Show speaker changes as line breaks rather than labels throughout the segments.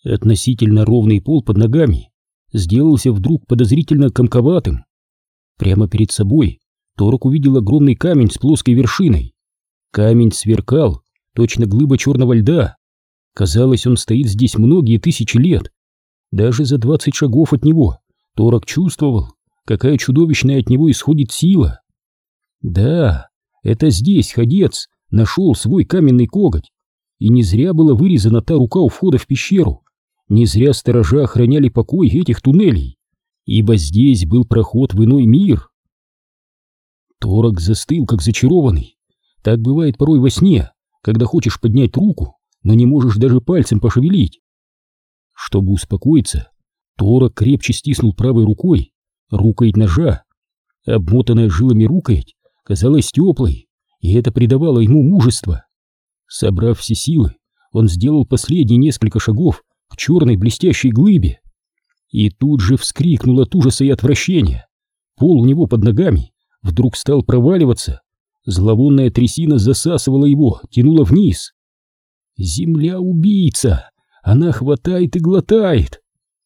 Относительно ровный пол под ногами сделался вдруг подозрительно комковатым. Прямо перед собой Торок увидел огромный камень с плоской вершиной. Камень сверкал, точно глыба черного льда. Казалось, он стоит здесь многие тысячи лет. Даже за 20 шагов от него Торок чувствовал, какая чудовищная от него исходит сила. Да, это здесь ходец нашел свой каменный коготь, и не зря была вырезана та рука у входа в пещеру, не зря сторожа охраняли покой этих туннелей, ибо здесь был проход в иной мир. Торок застыл, как зачарованный. Так бывает порой во сне, когда хочешь поднять руку, но не можешь даже пальцем пошевелить. Чтобы успокоиться, Торок крепче стиснул правой рукой рукоять ножа. Обмотанная жилами рукоять казалась теплой, и это придавало ему мужество. Собрав все силы, он сделал последние несколько шагов к черной блестящей глыбе. И тут же вскрикнул от ужаса и отвращения. Пол у него под ногами вдруг стал проваливаться. Зловонная трясина засасывала его, тянула вниз. «Земля-убийца! Она хватает и глотает!»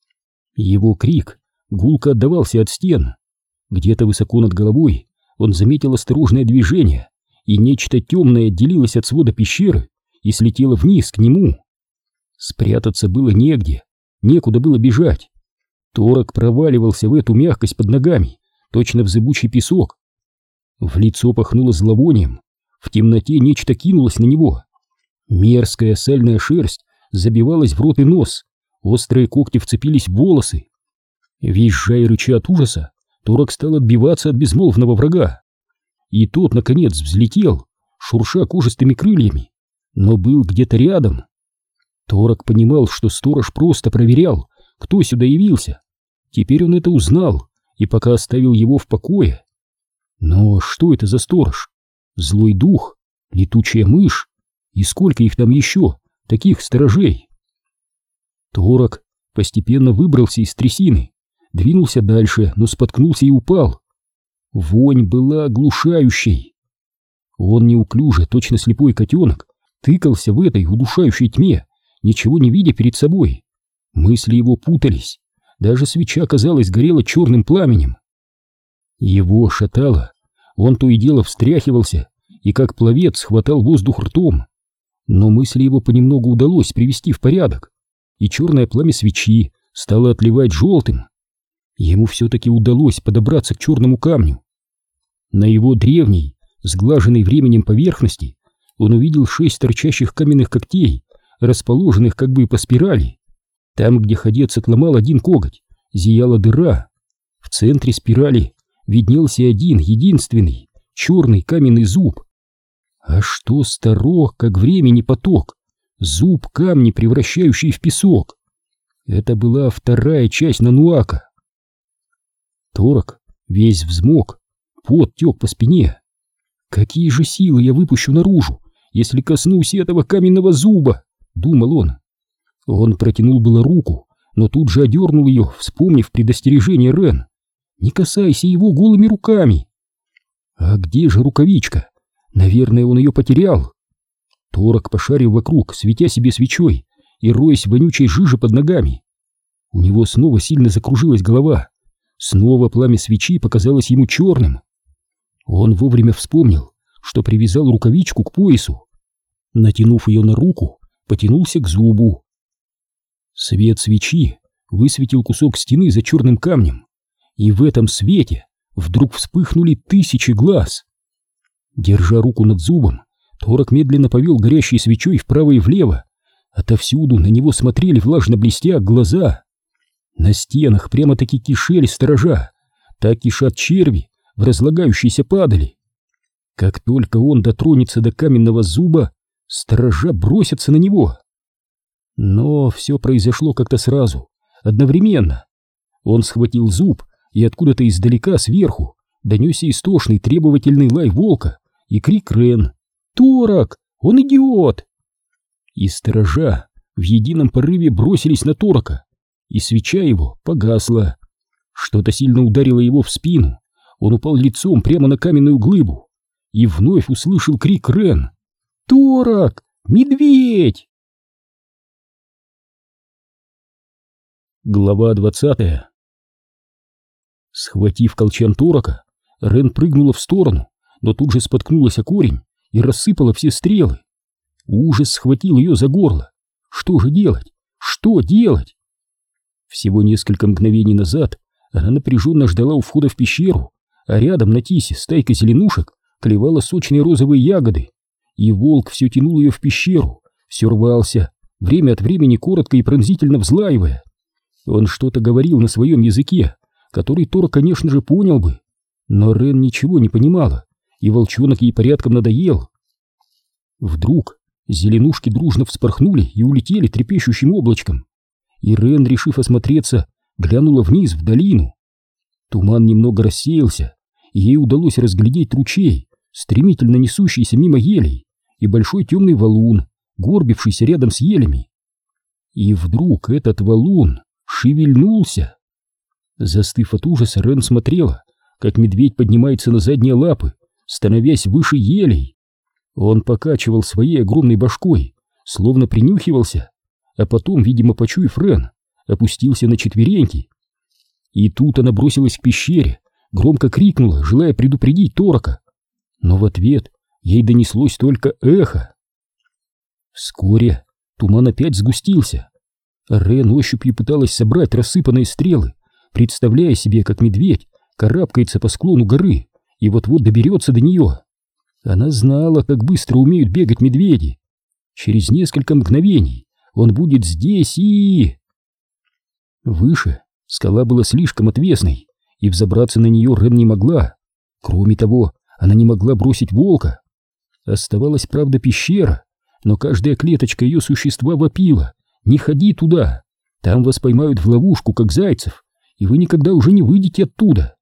Его крик гулко отдавался от стен. Где-то высоко над головой он заметил осторожное движение, и нечто темное отделилось от свода пещеры и слетело вниз к нему. Спрятаться было негде, некуда было бежать. Торок проваливался в эту мягкость под ногами, точно в зыбучий песок. В лицо пахнуло зловонием, в темноте нечто кинулось на него. Мерзкая сальная шерсть забивалась в рот и нос, острые когти вцепились в волосы. Визжа и рыча от ужаса, Торок стал отбиваться от безмолвного врага. И тот, наконец, взлетел, шурша кожистыми крыльями, но был где-то рядом. Торок понимал, что сторож просто проверял, кто сюда явился. Теперь он это узнал и пока оставил его в покое. Но что это за сторож? Злой дух? Летучая мышь? И сколько их там еще, таких сторожей? Торок постепенно выбрался из трясины, двинулся дальше, но споткнулся и упал. Вонь была оглушающей. Он неуклюже, точно слепой котенок, тыкался в этой удушающей тьме, ничего не видя перед собой. Мысли его путались, даже свеча, казалось, горела черным пламенем. Его шатало, он то и дело встряхивался и как пловец хватал воздух ртом. Но мысли его понемногу удалось привести в порядок, и черное пламя свечи стало отливать желтым. Ему все-таки удалось подобраться к черному камню. На его древней, сглаженной временем поверхности он увидел 6 торчащих каменных когтей, расположенных как бы по спирали. Там, где ходец отломал один коготь, зияла дыра. В центре спирали виднелся один, единственный, черный каменный зуб. А что старо, как времени поток, зуб камни, превращающий в песок. Это была вторая часть Нануака. Торок весь взмок, пот тек по спине. Какие же силы я выпущу наружу, если коснусь этого каменного зуба, думал он. Он протянул было руку, но тут же одернул ее, вспомнив предостережение Рен. Не касайся его голыми руками. А где же рукавичка? Наверное, он ее потерял. Торок пошарил вокруг, светя себе свечой и роясь в вонючей жиже под ногами. У него снова сильно закружилась голова. Снова пламя свечи показалось ему черным. Он вовремя вспомнил, что привязал рукавичку к поясу. Натянув ее на руку, потянулся к зубу. Свет свечи высветил кусок стены за черным камнем, и в этом свете вдруг вспыхнули 1000 глаз. Держа руку над зубом, Торок медленно повел горящей свечой вправо и влево. Отовсюду на него смотрели, влажно блестя, глаза. На стенах прямо-таки кишели сторожа, так кишат черви в разлагающейся падали. Как только он дотронется до каменного зуба, сторожа бросятся на него. Но все произошло как-то сразу, одновременно. Он схватил зуб, и откуда-то издалека, сверху, донесся истошный требовательный лай волка и крик Рен: «Торок! Он идиот!» И сторожа в едином порыве бросились на Торока, и свеча его погасла. Что-то сильно ударило его в спину, он упал лицом прямо на каменную глыбу и вновь услышал крик Рен: «Торок! Медведь!» Глава 20. Схватив колчан торока, Рен прыгнула в сторону, но тут же споткнулась о корень и рассыпала все стрелы. Ужас схватил ее за горло. Что же делать? Что делать? Всего несколько мгновений назад она напряженно ждала у входа в пещеру, а рядом на тисе стайка зеленушек клевала сочные розовые ягоды, и волк все тянул ее в пещеру, все рвался, время от времени коротко и пронзительно взлаивая. Он что-то говорил на своем языке, который Тор, конечно же, понял бы, но Рен ничего не понимала, и волчонок ей порядком надоел. Вдруг зеленушки дружно вспорхнули и улетели трепещущим облачком, и Рен, решив осмотреться, глянула вниз в долину. Туман немного рассеялся, и ей удалось разглядеть ручей, стремительно несущийся мимо елей, и большой темный валун, горбившийся рядом с елями. И вдруг этот валун шевельнулся. Застыв от ужаса, Рен смотрела, как медведь поднимается на задние лапы, становясь выше елей. Он покачивал своей огромной башкой, словно принюхивался, а потом, видимо, почуяв Рен, опустился на четвереньки. И тут она бросилась к пещере, громко крикнула, желая предупредить Торока. Но в ответ ей донеслось только эхо. Вскоре туман опять сгустился. Рен ощупью пыталась собрать рассыпанные стрелы, представляя себе, как медведь карабкается по склону горы и вот-вот доберется до нее. Она знала, как быстро умеют бегать медведи. Через несколько мгновений он будет здесь и... Выше скала была слишком отвесной, и взобраться на нее Рен не могла. Кроме того, она не могла бросить волка. Оставалась, правда, пещера, но каждая клеточка ее существа вопила: «Не ходи туда! Там вас поймают в ловушку, как зайцев, и вы никогда уже не выйдете оттуда!»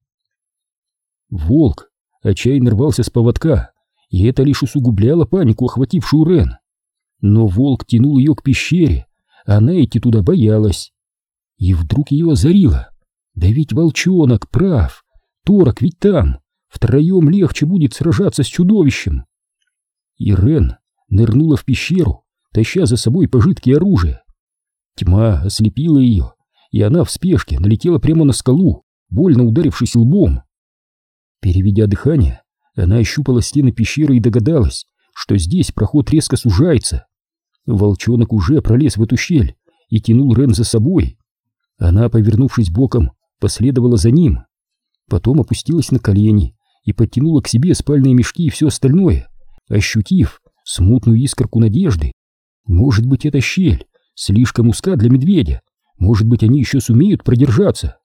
Волк отчаянно рвался с поводка, и это лишь усугубляло панику, охватившую Рен. Но волк тянул ее к пещере, а она идти туда боялась. И вдруг ее озарило: да ведь волчонок прав, Торок ведь там, втроем легче будет сражаться с чудовищем. И Рен нырнула в пещеру, таща за собой пожитки оружия. Тьма ослепила ее, и она в спешке налетела прямо на скалу, больно ударившись лбом. Переведя дыхание, она ощупала стены пещеры и догадалась, что здесь проход резко сужается. Волчонок уже пролез в эту щель и тянул Рен за собой. Она, повернувшись боком, последовала за ним. Потом опустилась на колени и подтянула к себе спальные мешки и все остальное, ощутив смутную искорку надежды. Может быть, эта щель слишком узка для медведя, может быть, они еще сумеют продержаться.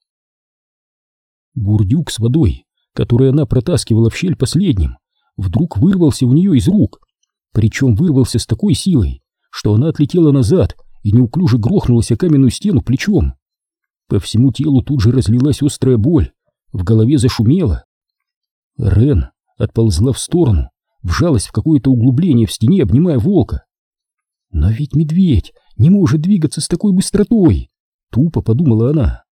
Бурдюк с водой, который она протаскивала в щель последним, вдруг вырвался у нее из рук, причем вырвался с такой силой, что она отлетела назад и неуклюже грохнулась о каменную стену плечом. По всему телу тут же разлилась острая боль, в голове зашумело. Рен отползла в сторону, вжалась в какое-то углубление в стене, обнимая волка. Но ведь медведь не может двигаться с такой быстротой, тупо подумала она.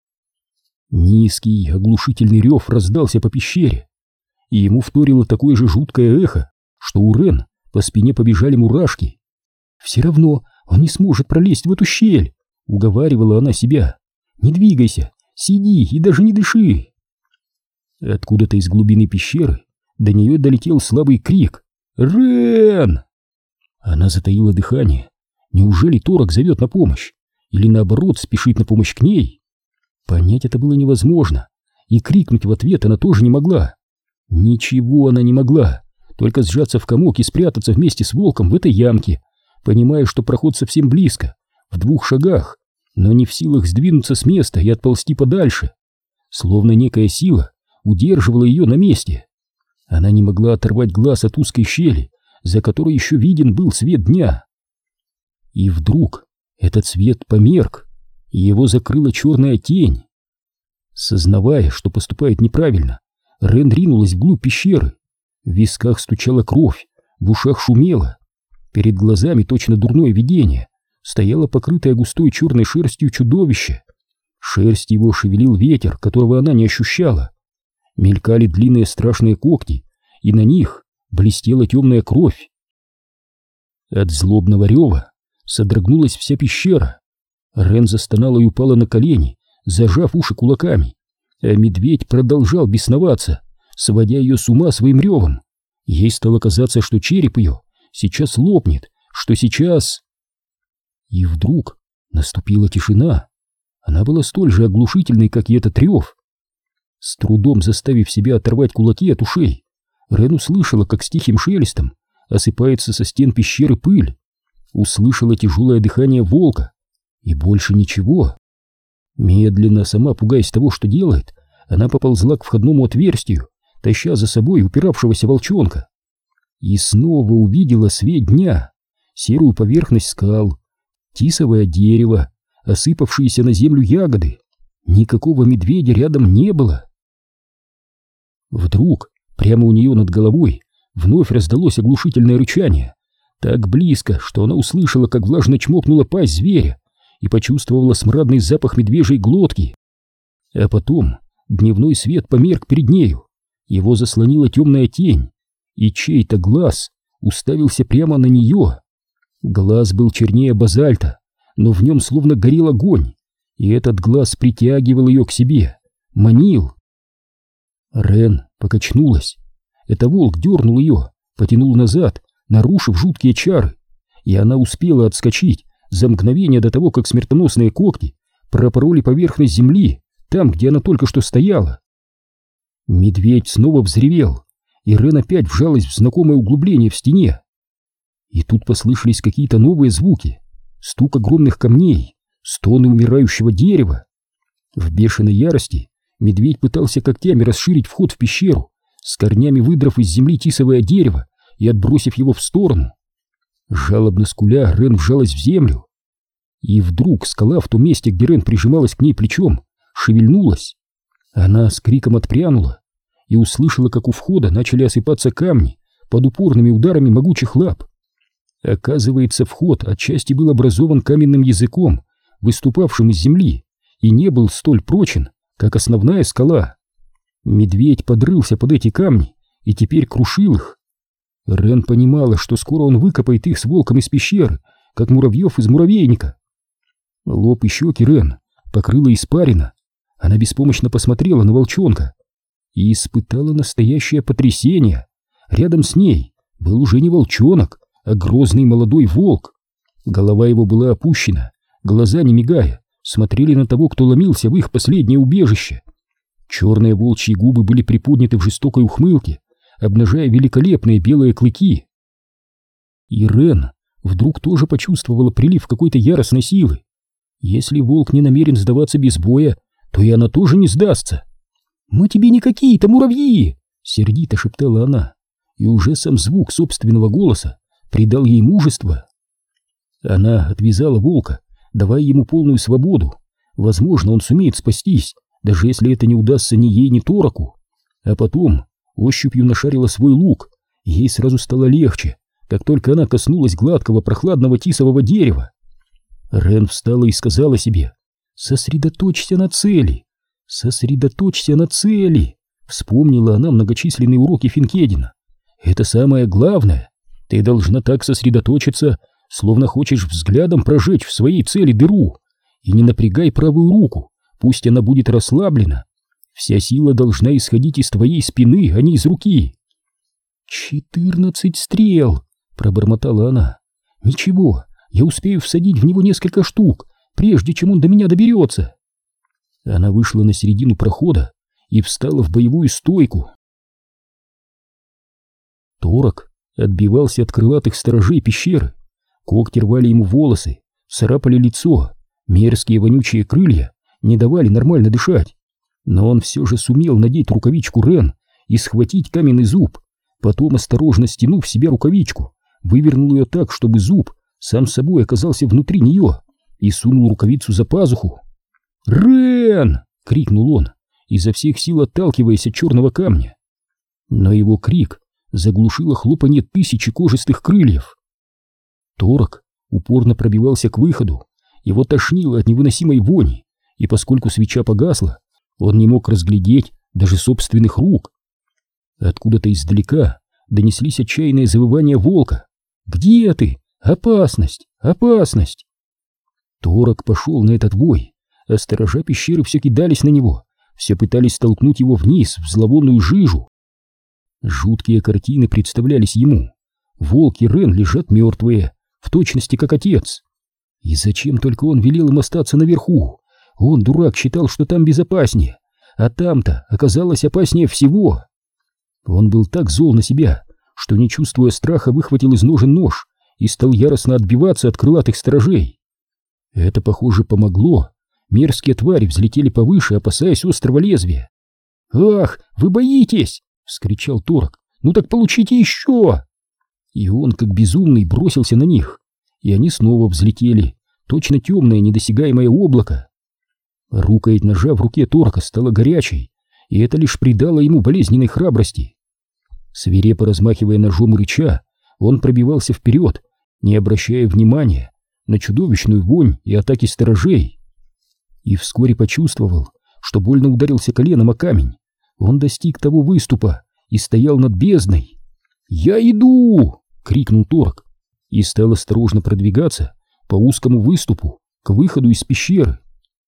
Низкий оглушительный рев раздался по пещере, и ему вторило такое же жуткое эхо, что у Рен по спине побежали мурашки. Все равно он не сможет пролезть в эту щель, уговаривала она себя. Не двигайся, сиди и даже не дыши. Откуда-то из глубины пещеры до нее долетел слабый крик: «Рен!» Она затаила дыхание. Неужели Торок зовет на помощь? Или наоборот спешит на помощь к ней? Понять это было невозможно, и крикнуть в ответ она тоже не могла. Ничего она не могла, только сжаться в комок и спрятаться вместе с волком в этой ямке, понимая, что проход совсем близко, в 2 шагах, но не в силах сдвинуться с места и отползти подальше. Словно некая сила удерживала ее на месте. Она не могла оторвать глаз от узкой щели, за которой еще виден был свет дня. И вдруг этот свет померк, и его закрыла черная тень. Сознавая, что поступает неправильно, Рен ринулась вглубь пещеры. В висках стучала кровь, в ушах шумело. Перед глазами, точно дурное видение, стояло покрытое густой черной шерстью чудовище. Шерсть его шевелил ветер, которого она не ощущала. Мелькали длинные страшные когти, и на них блестела темная кровь. От злобного рева содрогнулась вся пещера. Рен застонала и упала на колени, зажав уши кулаками, а медведь продолжал бесноваться, сводя ее с ума своим ревом. Ей стало казаться, что череп ее сейчас лопнет, что сейчас... И вдруг наступила тишина. Она была столь же оглушительной, как и этот рев. С трудом заставив себя оторвать кулаки от ушей, Рен услышала, как с тихим шелестом осыпается со стен пещеры пыль. Услышала тяжелое дыхание волка. И больше ничего. Медленно, сама пугаясь того, что делает, она поползла к входному отверстию, таща за собой упиравшегося волчонка. И снова увидела свет дня, серую поверхность скал, тисовое дерево, осыпавшиеся на землю ягоды. Никакого медведя рядом не было. Вдруг прямо у нее над головой вновь раздалось оглушительное рычание, так близко, что она услышала, как влажно чмокнула пасть зверя, и почувствовала смрадный запах медвежьей глотки. А потом дневной свет померк перед нею, его заслонила темная тень, и чей-то глаз уставился прямо на нее. Глаз был чернее базальта, но в нем словно горел огонь, и этот глаз притягивал ее к себе, манил. Рен покачнулась. Это волк дернул ее, потянул назад, нарушив жуткие чары, и она успела отскочить за мгновение до того, как смертоносные когти пропороли поверхность земли, там, где она только что стояла. Медведь снова взревел, и Рен опять вжалась в знакомое углубление в стене. И тут послышались какие-то новые звуки, стук огромных камней, стоны умирающего дерева. В бешеной ярости медведь пытался когтями расширить вход в пещеру, с корнями выдрав из земли тисовое дерево и отбросив его в сторону. Жалобно скуля, Рен вжалась в землю. И вдруг скала в том месте, где Рен прижималась к ней плечом, шевельнулась. Она с криком отпрянула и услышала, как у входа начали осыпаться камни под упорными ударами могучих лап. Оказывается, вход отчасти был образован каменным языком, выступавшим из земли, и не был столь прочен, как основная скала. Медведь подрылся под эти камни и теперь крушил их. Рен понимала, что скоро он выкопает их с волком из пещеры, как муравьев из муравейника. Лоб и щеки Рен покрыла испарина. Она беспомощно посмотрела на волчонка и испытала настоящее потрясение. Рядом с ней был уже не волчонок, а грозный молодой волк. Голова его была опущена, глаза, не мигая, смотрели на того, кто ломился в их последнее убежище. Черные волчьи губы были приподняты в жестокой ухмылке, обнажая великолепные белые клыки. И Рен вдруг тоже почувствовала прилив какой-то яростной силы. Если волк не намерен сдаваться без боя, то и она тоже не сдастся. «Мы тебе не какие-то муравьи!» — сердито шептала она, и уже сам звук собственного голоса придал ей мужество. Она отвязала волка, давая ему полную свободу. Возможно, он сумеет спастись, даже если это не удастся ни ей, ни Тораку. А потом ощупью нашарила свой лук, и ей сразу стало легче, как только она коснулась гладкого прохладного тисового дерева. Рен встала и сказала себе: «Сосредоточься на цели! Сосредоточься на цели!» Вспомнила она многочисленные уроки Финкедина. «Это самое главное. Ты должна так сосредоточиться, словно хочешь взглядом прожечь в своей цели дыру. И не напрягай правую руку, пусть она будет расслаблена. Вся сила должна исходить из твоей спины, а не из руки». 14 стрел!» — пробормотала она. «Ничего, я успею всадить в него несколько штук, прежде чем он до меня доберется». Она вышла на середину прохода и встала в боевую стойку. Торак отбивался от крылатых сторожей пещеры. Когти рвали ему волосы, царапали лицо, мерзкие вонючие крылья не давали нормально дышать. Но он все же сумел надеть рукавичку Рен и схватить каменный зуб. Потом, осторожно стянув себе рукавичку, вывернул ее так, чтобы зуб сам собой оказался внутри нее, и сунул рукавицу за пазуху. «Рен!» — крикнул он, изо всех сил отталкиваясь от черного камня. Но его крик заглушило хлопанье тысячи кожистых крыльев. Торак упорно пробивался к выходу, его тошнило от невыносимой вони, и поскольку свеча погасла, он не мог разглядеть даже собственных рук. Откуда-то издалека донеслись отчаянные завывания волка. «Где ты? Опасность! Опасность!» Торак пошел на этот вой, а сторожа пещеры все кидались на него, все пытались столкнуть его вниз, в зловонную жижу. Жуткие картины представлялись ему. Волк и Рен лежат мертвые, в точности как отец. И зачем только он велел им остаться наверху? Он, дурак, считал, что там безопаснее, а там-то оказалось опаснее всего. Он был так зол на себя, что, не чувствуя страха, выхватил из ножен нож и стал яростно отбиваться от крылатых сторожей. Это, похоже, помогло. Мерзкие твари взлетели повыше, опасаясь острого лезвия. «Ах, вы боитесь!» — вскричал Торок. «Ну так получите еще!» И он, как безумный, бросился на них, и они снова взлетели, точно темное недосягаемое облако. Рукоять ножа в руке Торка стала горячей, и это лишь придало ему болезненной храбрости. Свирепо размахивая ножом и рыча, он пробивался вперед, не обращая внимания на чудовищную вонь и атаки сторожей. И вскоре почувствовал, что больно ударился коленом о камень. Он достиг того выступа и стоял над бездной. «Я иду!» — крикнул Торк и стал осторожно продвигаться по узкому выступу к выходу из пещеры.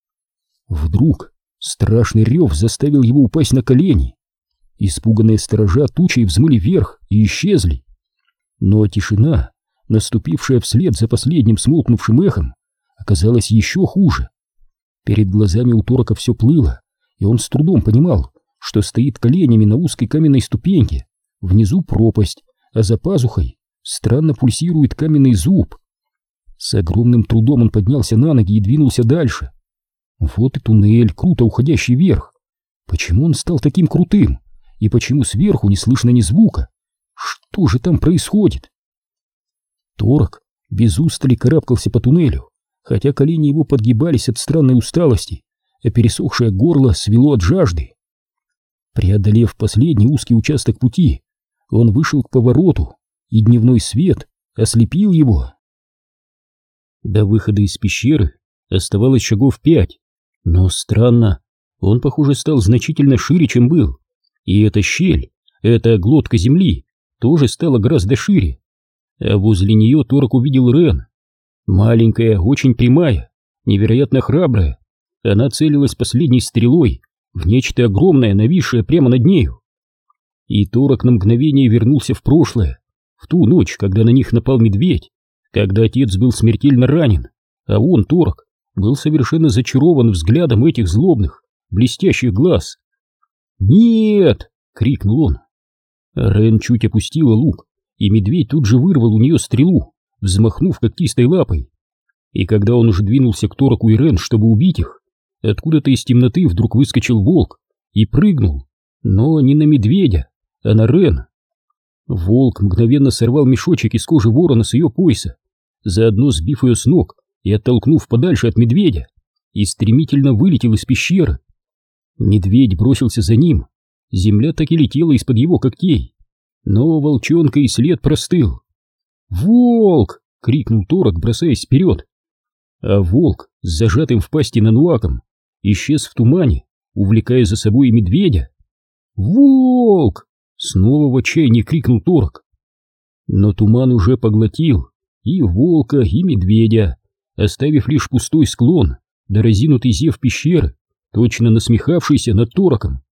Вдруг страшный рев заставил его упасть на колени. Испуганные сторожа тучей взмыли вверх и исчезли. Но тишина, наступившая вслед за последним смолкнувшим эхом, оказалась еще хуже. Перед глазами у Торка все плыло, и он с трудом понимал, что стоит коленями на узкой каменной ступеньке. Внизу пропасть, а за пазухой странно пульсирует каменный зуб. С огромным трудом он поднялся на ноги и двинулся дальше. Вот и туннель, круто уходящий вверх. Почему он стал таким крутым? И почему сверху не слышно ни звука? Что же там происходит? Торок без устали карабкался по туннелю, хотя колени его подгибались от странной усталости, а пересохшее горло свело от жажды. Преодолев последний узкий участок пути, он вышел к повороту, и дневной свет ослепил его. До выхода из пещеры оставалось шагов 5, но странно, он, похоже, стал значительно шире, чем был, и эта щель, эта глотка земли тоже стала гораздо шире, а возле нее Торок увидел Рен. Маленькая, очень прямая, невероятно храбрая, она целилась последней стрелой в нечто огромное, нависшее прямо над нею. И Торок на мгновение вернулся в прошлое, в ту ночь, когда на них напал медведь, когда отец был смертельно ранен, а он, Торок, был совершенно зачарован взглядом этих злобных, блестящих глаз. «Нет!» — крикнул он. Рен чуть опустила лук, и медведь тут же вырвал у нее стрелу, взмахнув когтистой лапой. И когда он уже двинулся к Тороку и Рен, чтобы убить их, откуда-то из темноты вдруг выскочил волк и прыгнул, но не на медведя, а на Рен. Волк мгновенно сорвал мешочек из кожи ворона с ее пояса, заодно сбив ее с ног и оттолкнув подальше от медведя, и стремительно вылетел из пещеры. Медведь бросился за ним, земля так и летела из-под его когтей, но волчонка и след простыл. «Волк!» — крикнул Торок, бросаясь вперед. А волк с зажатым в пасти нануаком исчез в тумане, увлекая за собой и медведя. «Волк!» — снова в отчаянии крикнул Торок. Но туман уже поглотил и волка, и медведя, оставив лишь пустой склон да разинутый зев пещеры, точно насмехавшийся над Тороком.